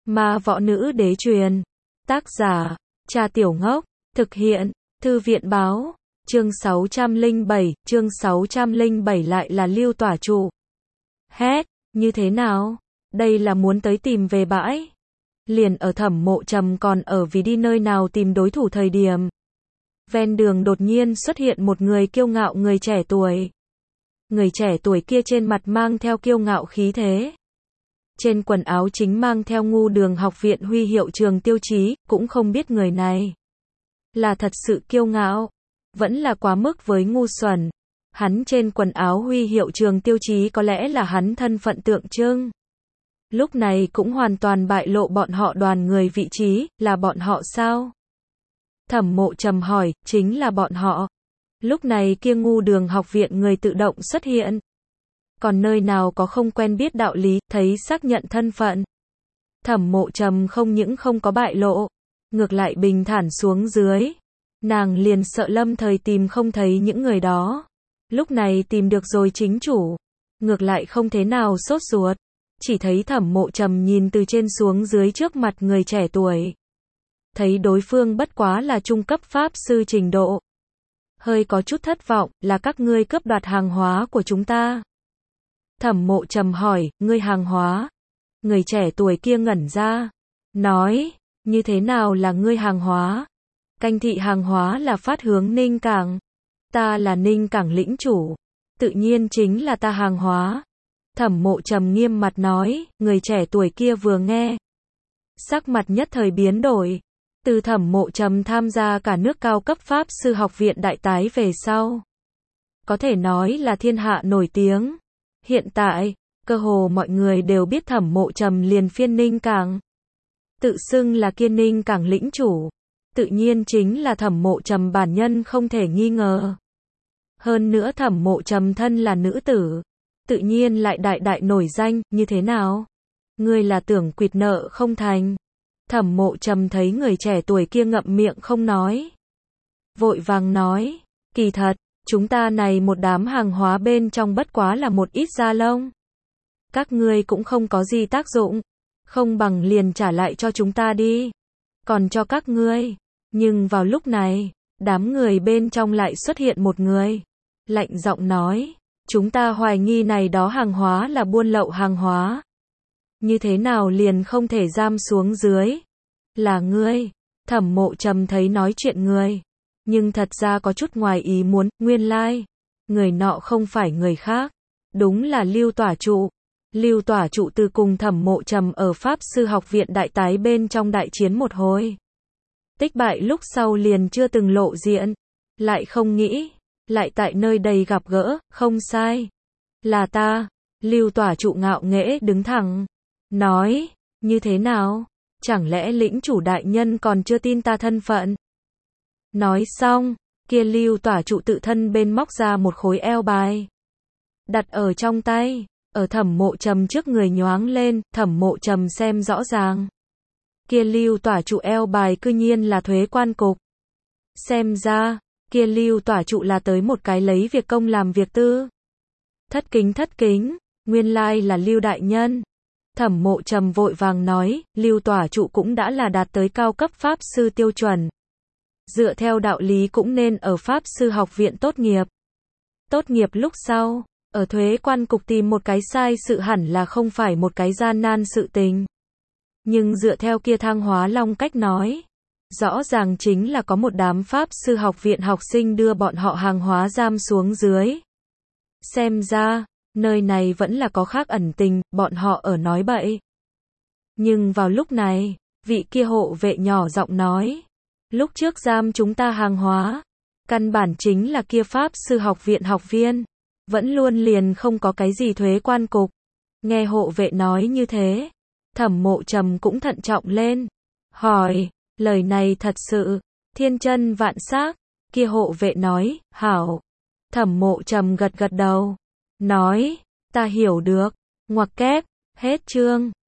Ma Võ Nữ Đế truyền. Tác giả, Cha Tiểu Ngốc. Thực hiện, Thư viện báo. Chương 607 lại là Lưu Tỏa Trụ. Hét, như thế nào? Đây là muốn tới tìm về bãi. Liền ở Thẩm Mộ Trầm còn ở vì đi nơi nào tìm đối thủ thời điểm. Ven đường đột nhiên xuất hiện một người kiêu ngạo người trẻ tuổi. Người trẻ tuổi kia trên mặt mang theo kiêu ngạo khí thế. Trên quần áo chính mang theo Ngu Đường học viện huy hiệu trường tiêu chí, cũng không biết người này là thật sự kiêu ngạo, vẫn là quá mức với ngu xuẩn. Hắn trên quần áo huy hiệu trường tiêu chí có lẽ là hắn thân phận tượng trưng. Lúc này cũng hoàn toàn bại lộ bọn họ đoàn người vị trí, là bọn họ sao? Thẩm Mộ Trầm hỏi, chính là bọn họ. Lúc này kia Ngu Đường học viện người tự động xuất hiện. Còn nơi nào có không quen biết đạo lý, thấy xác nhận thân phận. Thẩm Mộ Trầm không những không có bại lộ, ngược lại bình thản xuống dưới. Nàng liền sợ lâm thời tìm không thấy những người đó. Lúc này tìm được rồi chính chủ, ngược lại không thế nào sốt ruột. Chỉ thấy Thẩm Mộ Trầm nhìn từ trên xuống dưới trước mặt người trẻ tuổi. Thấy đối phương bất quá là trung cấp pháp sư trình độ. Hơi có chút thất vọng, là các ngươi cướp đoạt hàng hóa của chúng ta. Thẩm Mộ Trầm hỏi, ngươi hàng hóa? Người trẻ tuổi kia ngẩn ra, nói, như thế nào là ngươi hàng hóa? Canh thị hàng hóa là phát hướng Ninh Cảng. Ta là Ninh Cảng lĩnh chủ, tự nhiên chính là ta hàng hóa. Thẩm Mộ Trầm nghiêm mặt nói, người trẻ tuổi kia vừa nghe. Sắc mặt nhất thời biến đổi. Từ Thẩm Mộ Trầm tham gia cả nước cao cấp pháp sư học viện đại tái về sau. Có thể nói là thiên hạ nổi tiếng. Hiện tại, cơ hồ mọi người đều biết Thẩm Mộ Trầm liền phiên Ninh Cảng. Tự xưng là kia Ninh Cảng lĩnh chủ. Tự nhiên chính là Thẩm Mộ Trầm bản nhân không thể nghi ngờ. Hơn nữa Thẩm Mộ Trầm thân là nữ tử. Tự nhiên lại đại nổi danh, như thế nào? Ngươi là tưởng quỵt nợ không thành? Thẩm Mộ Trầm thấy người trẻ tuổi kia ngậm miệng không nói. Vội vàng nói, kỳ thật, chúng ta này một đám hàng hóa bên trong bất quá là một ít da lông. Các ngươi cũng không có gì tác dụng, không bằng liền trả lại cho chúng ta đi. Còn cho các ngươi. Nhưng vào lúc này, đám người bên trong lại xuất hiện một người. Lạnh giọng nói, chúng ta hoài nghi này đó hàng hóa là buôn lậu hàng hóa. Như thế nào liền không thể giam xuống dưới? Là ngươi. Thẩm Mộ Trầm thấy nói chuyện người. Nhưng thật ra có chút ngoài ý muốn, nguyên lai. Người nọ không phải người khác. Đúng là Lưu Tỏa Trụ. Lưu Tỏa Trụ từ cùng Thẩm Mộ Trầm ở Pháp Sư học viện đại tái bên trong đại chiến một hồi. Tích bại lúc sau liền chưa từng lộ diện. Lại không nghĩ. Lại tại nơi đây gặp gỡ, không sai. Là ta. Lưu Tỏa Trụ ngạo nghễ đứng thẳng. Nói, như thế nào? Chẳng lẽ lĩnh chủ đại nhân còn chưa tin ta thân phận? Nói xong, kia Lưu Tỏa Trụ tự thân bên móc ra một khối eo bài. Đặt ở trong tay, ở Thẩm Mộ Trầm trước người nhoáng lên, Thẩm Mộ Trầm xem rõ ràng. Kia Lưu Tỏa Trụ eo bài cư nhiên là thuế quan cục. Xem ra, kia Lưu Tỏa Trụ là tới một cái lấy việc công làm việc tư. Thất kính, nguyên lai là Lưu đại nhân. Thẩm Mộ Trầm vội vàng nói, Lưu Tỏa Trụ cũng đã là đạt tới cao cấp pháp sư tiêu chuẩn. Dựa theo đạo lý cũng nên ở pháp sư học viện tốt nghiệp. Tốt nghiệp lúc sau, ở thuế quan cục tìm một cái sai sự hẳn là không phải một cái gian nan sự tình. Nhưng dựa theo kia Thang Hóa Long cách nói, rõ ràng chính là có một đám pháp sư học viện học sinh đưa bọn họ hàng hóa giam xuống dưới. Xem ra, nơi này vẫn là có khác ẩn tình, bọn họ ở nói bậy. Nhưng vào lúc này, vị kia hộ vệ nhỏ giọng nói, lúc trước giam chúng ta hàng hóa, căn bản chính là kia pháp sư học viện học viên, vẫn luôn liền không có cái gì thuế quan cục. Nghe hộ vệ nói như thế, Thẩm Mộ Trầm cũng thận trọng lên, hỏi, lời này thật sự, thiên chân vạn xác? Kia hộ vệ nói, hảo. Thẩm Mộ Trầm gật đầu, nói, ta hiểu được, ngoặc kép, hết chương.